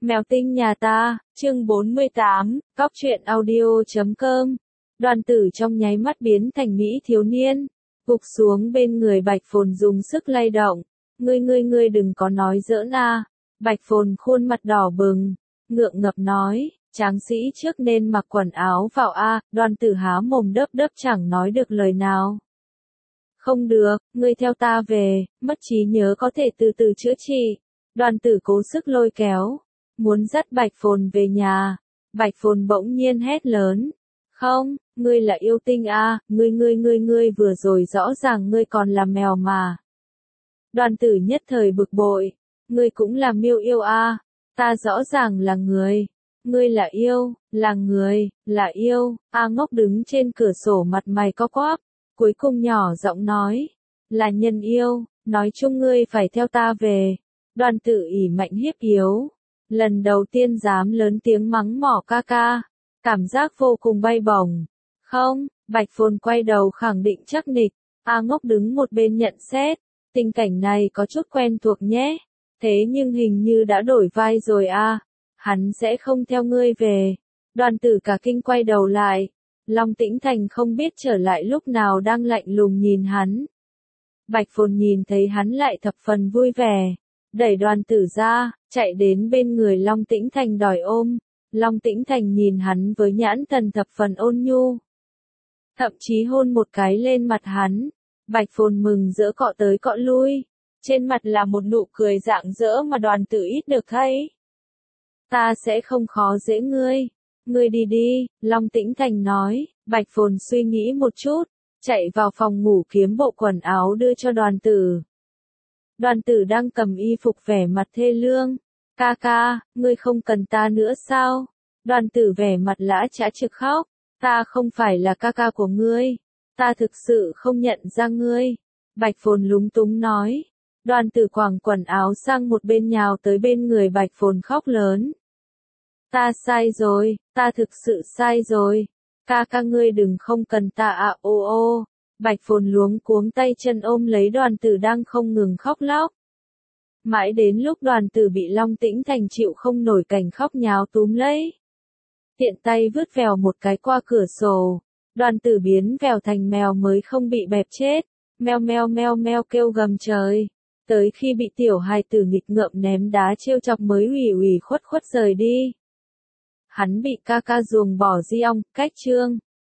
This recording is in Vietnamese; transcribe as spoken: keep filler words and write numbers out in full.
Mèo tinh nhà ta, chương bốn mươi tám, cóc truyện audio chấm com. Đoàn tử trong nháy mắt biến thành mỹ thiếu niên, gục xuống bên người Bạch Phồn dùng sức lay động. Ngươi ngươi ngươi đừng có nói giỡn a. Bạch Phồn khuôn mặt đỏ bừng, ngượng ngập nói, tráng sĩ trước nên mặc quần áo vào a. Đoàn tử há mồm đớp đớp chẳng nói được lời nào. Không được, ngươi theo ta về, mất trí nhớ có thể từ từ chữa trị. Đoàn tử cố sức lôi kéo, muốn dắt Bạch Phồn về nhà. Bạch Phồn bỗng nhiên hét lớn, không, ngươi là yêu tinh a, ngươi ngươi ngươi ngươi vừa rồi rõ ràng ngươi còn là mèo mà. Đoàn tử nhất thời bực bội, ngươi cũng là miêu yêu a, ta rõ ràng là người, ngươi là yêu, là người, là yêu. A Ngốc đứng trên cửa sổ mặt mày co quắp, cuối cùng nhỏ giọng nói, là nhân yêu, nói chung ngươi phải theo ta về. Đoàn tử ỉ mạnh hiếp yếu, lần đầu tiên dám lớn tiếng mắng mỏ ca ca, cảm giác vô cùng bay bổng. Không, Bạch Phồn quay đầu khẳng định chắc nịch. A Ngốc đứng một bên nhận xét, tình cảnh này có chút quen thuộc nhé, thế nhưng hình như đã đổi vai rồi a. Hắn sẽ không theo ngươi về. Đoàn tử cả kinh quay đầu lại, Long Tĩnh Thành không biết trở lại lúc nào đang lạnh lùng nhìn hắn. Bạch Phồn nhìn thấy hắn lại thập phần vui vẻ, đẩy đoàn tử ra, chạy đến bên người Long Tĩnh Thành đòi ôm. Long Tĩnh Thành nhìn hắn với nhãn thần thập phần ôn nhu, thậm chí hôn một cái lên mặt hắn. Bạch Phồn mừng rỡ cọ tới cọ lui, trên mặt là một nụ cười rạng rỡ mà đoàn tử ít được thấy. Ta sẽ không khó dễ ngươi, ngươi đi đi, Long Tĩnh Thành nói. Bạch Phồn suy nghĩ một chút, chạy vào phòng ngủ kiếm bộ quần áo đưa cho đoàn tử. Đoàn tử đang cầm y phục vẻ mặt thê lương. Ca ca, ngươi không cần ta nữa sao? Đoàn tử vẻ mặt lã chã trực khóc. Ta không phải là ca ca của ngươi. Ta thực sự không nhận ra ngươi. Bạch Phồn lúng túng nói. Đoàn tử quàng quần áo sang một bên nhào tới bên người Bạch Phồn khóc lớn. Ta sai rồi, ta thực sự sai rồi. Ca ca ngươi đừng không cần ta à ô ô. Bạch Phồn luống cuống tay chân ôm lấy đoàn tử đang không ngừng khóc lóc. Mãi đến lúc đoàn tử bị Long Tĩnh Thành chịu không nổi cảnh khóc nháo túm lấy, tiện tay vứt vèo một cái qua cửa sổ. Đoàn tử biến vèo thành mèo mới không bị bẹp chết. Meo meo meo meo kêu gầm trời. Tới khi bị tiểu hài tử nghịch ngợm ném đá trêu chọc mới ủy ủy khuất khuất rời đi. Hắn bị ca ca ruồng bỏ di ong, cách chương.